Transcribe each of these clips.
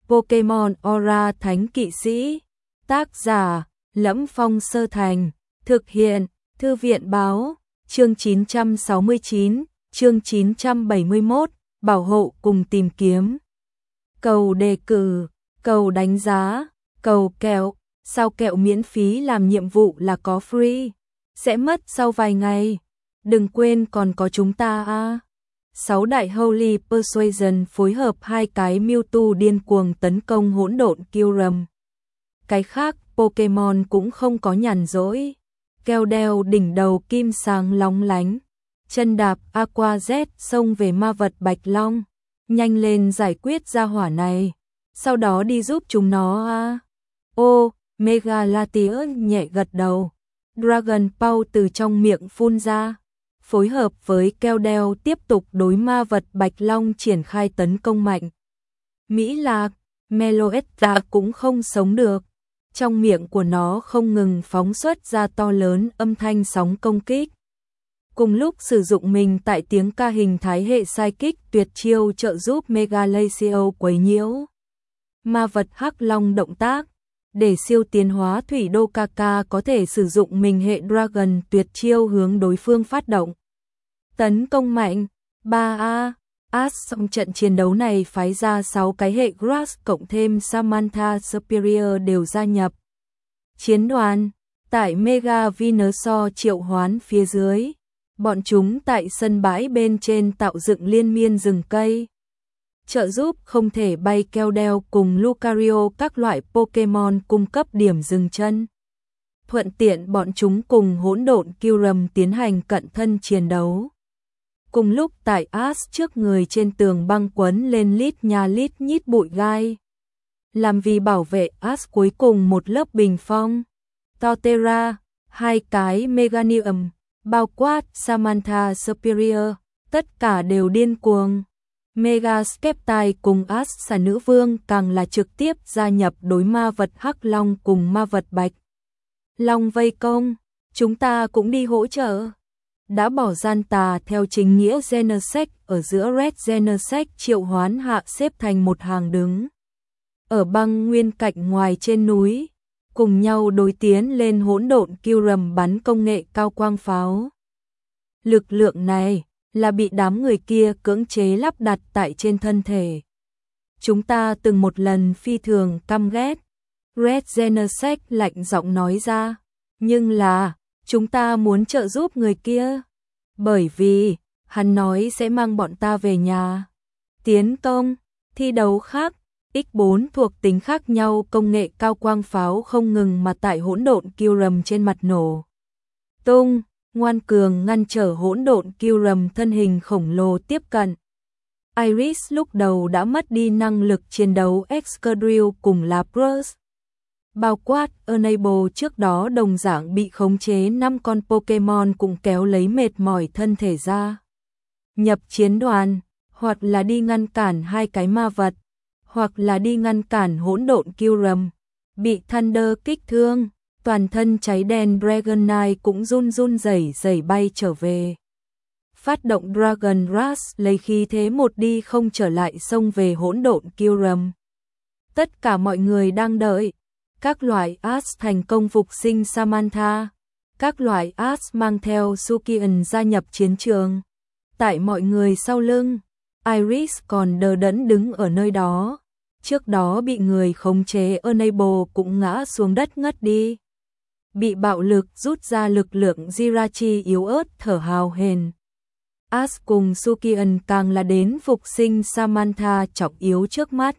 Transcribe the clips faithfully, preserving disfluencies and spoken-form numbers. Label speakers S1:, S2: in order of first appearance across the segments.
S1: Pokemon Aura Thánh Kỵ Sĩ. Tác giả: Lẫm Phong Sơ Thành. Thực hiện: Thư viện báo. Chương chín trăm sáu mươi chín, chương chín trăm bảy mươi mốt, bảo hộ cùng tìm kiếm. Cầu đề cử, cầu đánh giá, cầu kẹo. Sao kẹo miễn phí làm nhiệm vụ là có free, sẽ mất sau vài ngày. Đừng quên còn có chúng ta à. Sáu đại Holy Persuasion phối hợp hai cái Mewtwo điên cuồng tấn công hỗn độn Kyurem. Cái khác Pokemon cũng không có nhàn rỗi. Keo đeo đỉnh đầu kim sáng lóng lánh. Chân đạp Aqua Jet xông về ma vật Bạch Long. Nhanh lên giải quyết ra hỏa này. Sau đó đi giúp chúng nó à. Ô, Megalatius nhẹ gật đầu. Dragon Paw từ trong miệng phun ra. Phối hợp với keo đeo tiếp tục đối ma vật Bạch Long triển khai tấn công mạnh. Mỹ Lạc, Meloetta cũng không sống được. Trong miệng của nó không ngừng phóng xuất ra to lớn âm thanh sóng công kích. Cùng lúc sử dụng mình tại tiếng ca hình thái hệ psychic tuyệt chiêu trợ giúp Megalacio quấy nhiễu ma vật Hắc Long động tác. Để siêu tiến hóa Thủy Đô Kaka có thể sử dụng mình hệ Dragon tuyệt chiêu hướng đối phương phát động. Tấn công mạnh. ba A. Ash trong trận chiến đấu này phái ra sáu cái hệ Grass cộng thêm Samantha Superior đều gia nhập chiến đoàn. Tại Mega Venusaur triệu hoán phía dưới, bọn chúng tại sân bãi bên trên tạo dựng liên miên rừng cây. Trợ giúp không thể bay keo đeo cùng Lucario các loại Pokemon cung cấp điểm dừng chân. Thuận tiện bọn chúng cùng hỗn độn Kyurem tiến hành cận thân chiến đấu. Cùng lúc tại Ash trước người trên tường băng quấn lên lít nha lít nhít bụi gai. Làm vì bảo vệ Ash cuối cùng một lớp bình phong. Torterra, hai cái Meganium, bao quát Samantha Superior, tất cả đều điên cuồng. Mega Skeptile cùng Ash xà nữ vương càng là trực tiếp gia nhập đối ma vật Hắc Long cùng ma vật Bạch Long vây công. Chúng ta cũng đi hỗ trợ. Đã bỏ gian tà theo chính nghĩa Genesect ở giữa Red Genesect triệu hoán hạ xếp thành một hàng đứng. Ở băng nguyên cạnh ngoài trên núi, cùng nhau đối tiến lên hỗn độn Kyurem bắn công nghệ cao quang pháo. Lực lượng này là bị đám người kia cưỡng chế lắp đặt tại trên thân thể. Chúng ta từng một lần phi thường căm ghét. Red Genesect lạnh giọng nói ra. Nhưng là, chúng ta muốn trợ giúp người kia. Bởi vì, hắn nói sẽ mang bọn ta về nhà. Tiến công, thi đấu khác, nhân bốn thuộc tính khác nhau công nghệ cao quang pháo không ngừng mà tại hỗn độn Kyurem trên mặt nổ tung. Ngoan cường ngăn trở hỗn độn Kyurem thân hình khổng lồ tiếp cận. Iris lúc đầu đã mất đi năng lực chiến đấu Excadrill cùng Lapras. Bao quát Enable trước đó đồng dạng bị khống chế năm con Pokemon cũng kéo lấy mệt mỏi thân thể ra. Nhập chiến đoàn, hoặc là đi ngăn cản hai cái ma vật, hoặc là đi ngăn cản hỗn độn Kyurem. Bị Thunder kích thương. Toàn thân cháy đen Dragonite cũng run run rẩy rẩy bay trở về. Phát động Dragon Rush lấy khí thế một đi không trở lại xông về hỗn độn Kyurem. Tất cả mọi người đang đợi. Các loại Ash thành công phục sinh Samantha. Các loại Ash mang theo Sukian gia nhập chiến trường. Tại mọi người sau lưng, Iris còn đờ đẫn đứng ở nơi đó. Trước đó bị người khống chế Enable cũng ngã xuống đất ngất đi. Bị bạo lực rút ra lực lượng Jirachi yếu ớt thở hào hển. Ash cùng Sukian càng là đến phục sinh Samantha trọng yếu trước mắt.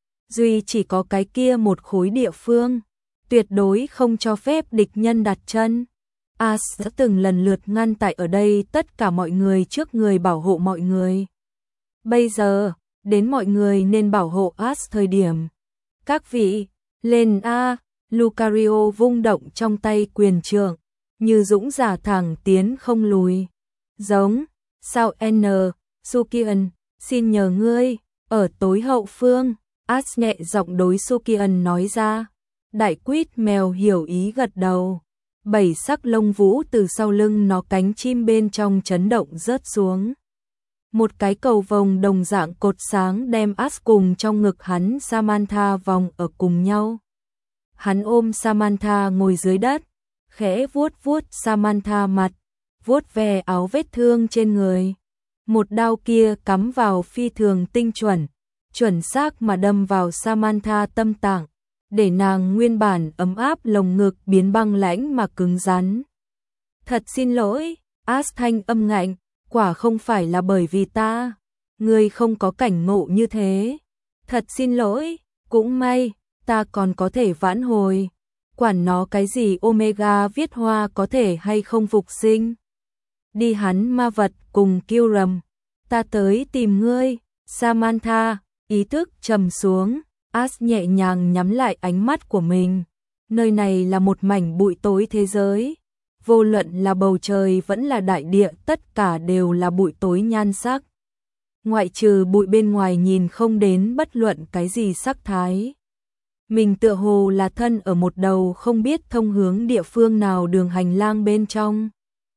S1: Duy chỉ có cái kia một khối địa phương, tuyệt đối không cho phép địch nhân đặt chân. Ash đã từng lần lượt ngăn tại ở đây tất cả mọi người trước người bảo hộ mọi người. Bây giờ, đến mọi người nên bảo hộ Ash thời điểm. Các vị, lên A! Lucario vung động trong tay quyền trượng, như dũng giả thẳng tiến không lùi. Giống, sao N, Sukian, xin nhờ ngươi, ở tối hậu phương, Ash nhẹ giọng đối Sukian nói ra. Đại quýt mèo hiểu ý gật đầu. Bảy sắc lông vũ từ sau lưng nó cánh chim bên trong chấn động rớt xuống. Một cái cầu vồng đồng dạng cột sáng đem Ash cùng trong ngực hắn Samantha vòng ở cùng nhau. Hắn ôm Samantha ngồi dưới đất, khẽ vuốt vuốt Samantha mặt, vuốt ve áo vết thương trên người. Một đao kia cắm vào phi thường tinh chuẩn, chuẩn xác mà đâm vào Samantha tâm tạng, để nàng nguyên bản ấm áp lồng ngực biến băng lãnh mà cứng rắn. Thật xin lỗi, Ash thanh âm ngạnh, quả không phải là bởi vì ta, ngươi không có cảnh ngộ như thế. Thật xin lỗi, cũng may, ta còn có thể vãn hồi. Quản nó cái gì Omega viết hoa có thể hay không phục sinh. Đi hắn ma vật cùng kêu rầm, ta tới tìm ngươi, Samantha, ý thức trầm xuống, Ash nhẹ nhàng nhắm lại ánh mắt của mình. Nơi này là một mảnh bụi tối thế giới. Vô luận là bầu trời vẫn là đại địa, tất cả đều là bụi tối nhan sắc. Ngoại trừ bụi bên ngoài nhìn không đến bất luận cái gì sắc thái. Mình tựa hồ là thân ở một đầu không biết thông hướng địa phương nào đường hành lang bên trong.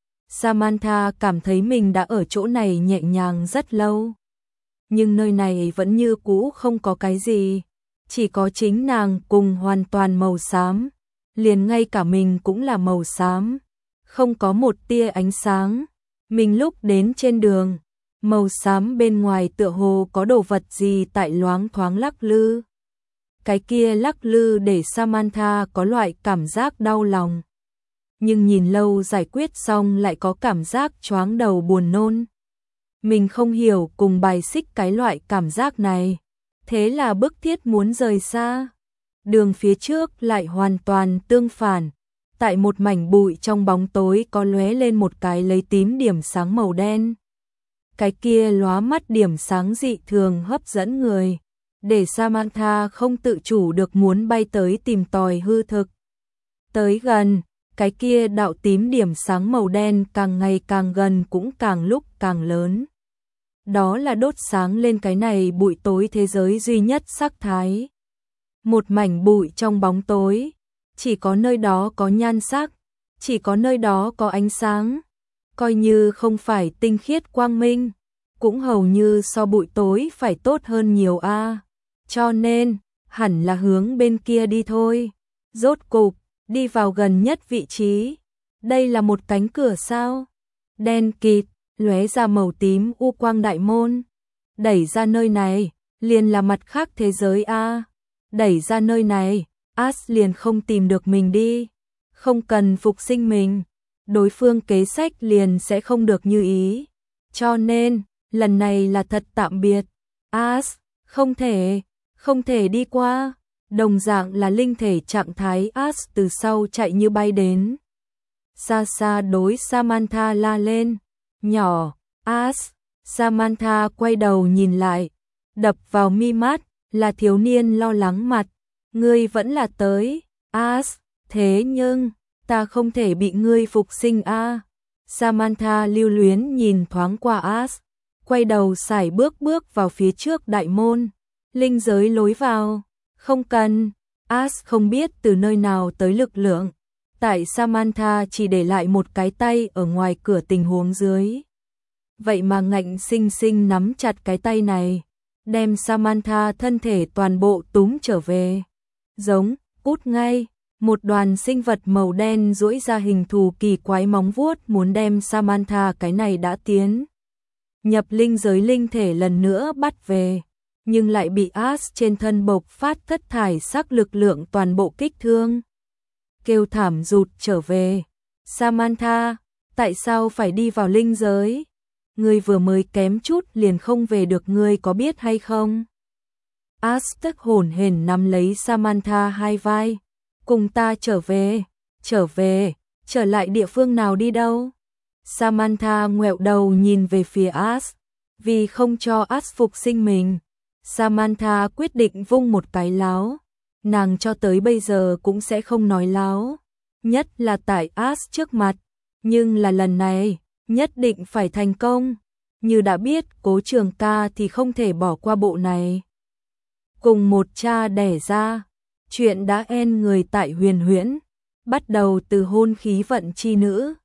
S1: Samantha cảm thấy mình đã ở chỗ này nhẹ nhàng rất lâu. Nhưng nơi này vẫn như cũ không có cái gì. Chỉ có chính nàng cùng hoàn toàn màu xám. Liền ngay cả mình cũng là màu xám. Không có một tia ánh sáng. Mình lúc đến trên đường, màu xám bên ngoài tựa hồ có đồ vật gì tại loáng thoáng lắc lư. Cái kia lắc lư để Samantha có loại cảm giác đau lòng. Nhưng nhìn lâu giải quyết xong lại có cảm giác choáng đầu buồn nôn. Mình không hiểu cùng bài xích cái loại cảm giác này. Thế là bức thiết muốn rời xa. Đường phía trước lại hoàn toàn tương phản. Tại một mảnh bụi trong bóng tối có lóe lên một cái lấy tím điểm sáng màu đen. Cái kia lóa mắt điểm sáng dị thường hấp dẫn người, để Samantha không tự chủ được muốn bay tới tìm tòi hư thực. Tới gần, cái kia đạo tím điểm sáng màu đen càng ngày càng gần cũng càng lúc càng lớn. Đó là đốt sáng lên cái này bụi tối thế giới duy nhất sắc thái. Một mảnh bụi trong bóng tối. Chỉ có nơi đó có nhan sắc, chỉ có nơi đó có ánh sáng, coi như không phải tinh khiết quang minh, cũng hầu như so bụi tối phải tốt hơn nhiều a. À. Cho nên, hẳn là hướng bên kia đi thôi. Rốt cục, đi vào gần nhất vị trí. Đây là một cánh cửa sao? Đen kịt, lóe ra màu tím u quang đại môn. Đẩy ra nơi này, liền là mặt khác thế giới a. À. Đẩy ra nơi này. Ash liền không tìm được mình đi, không cần phục sinh mình, đối phương kế sách liền sẽ không được như ý. Cho nên, lần này là thật tạm biệt. Ash, không thể, không thể đi qua. Đồng dạng là linh thể trạng thái Ash từ sau chạy như bay đến. Xa xa đối Samantha la lên, nhỏ, Ash. Samantha quay đầu nhìn lại, đập vào mi mắt là thiếu niên lo lắng mặt. Ngươi vẫn là tới, Ash, thế nhưng, ta không thể bị ngươi phục sinh a. À. Samantha lưu luyến nhìn thoáng qua Ash, quay đầu sải bước bước vào phía trước đại môn, linh giới lối vào, không cần. Ash không biết từ nơi nào tới lực lượng, tại Samantha chỉ để lại một cái tay ở ngoài cửa tình huống dưới. Vậy mà ngạnh sinh sinh nắm chặt cái tay này, đem Samantha thân thể toàn bộ túm trở về. Giống, cút ngay, một đoàn sinh vật màu đen duỗi ra hình thù kỳ quái móng vuốt muốn đem Samantha cái này đã tiến nhập linh giới linh thể lần nữa bắt về, nhưng lại bị Ash trên thân bộc phát thất thải sắc lực lượng toàn bộ kích thương. Kêu thảm rụt trở về. Samantha, tại sao phải đi vào linh giới? Ngươi vừa mới kém chút liền không về được, ngươi có biết hay không? Ash tức hổn hển nắm lấy Samantha hai vai. Cùng ta trở về, trở về, trở lại địa phương nào đi đâu? Samantha ngoẹo đầu nhìn về phía Ash, vì không cho Ash phục sinh mình. Samantha quyết định vung một cái láo. Nàng cho tới bây giờ cũng sẽ không nói láo, nhất là tại Ash trước mặt. Nhưng là lần này, nhất định phải thành công. Như đã biết Cố Trường Ca thì không thể bỏ qua bộ này. Cùng một cha đẻ ra, chuyện đã en người tại Huyền Huyễn, bắt đầu từ hôn khí vận chi nữ.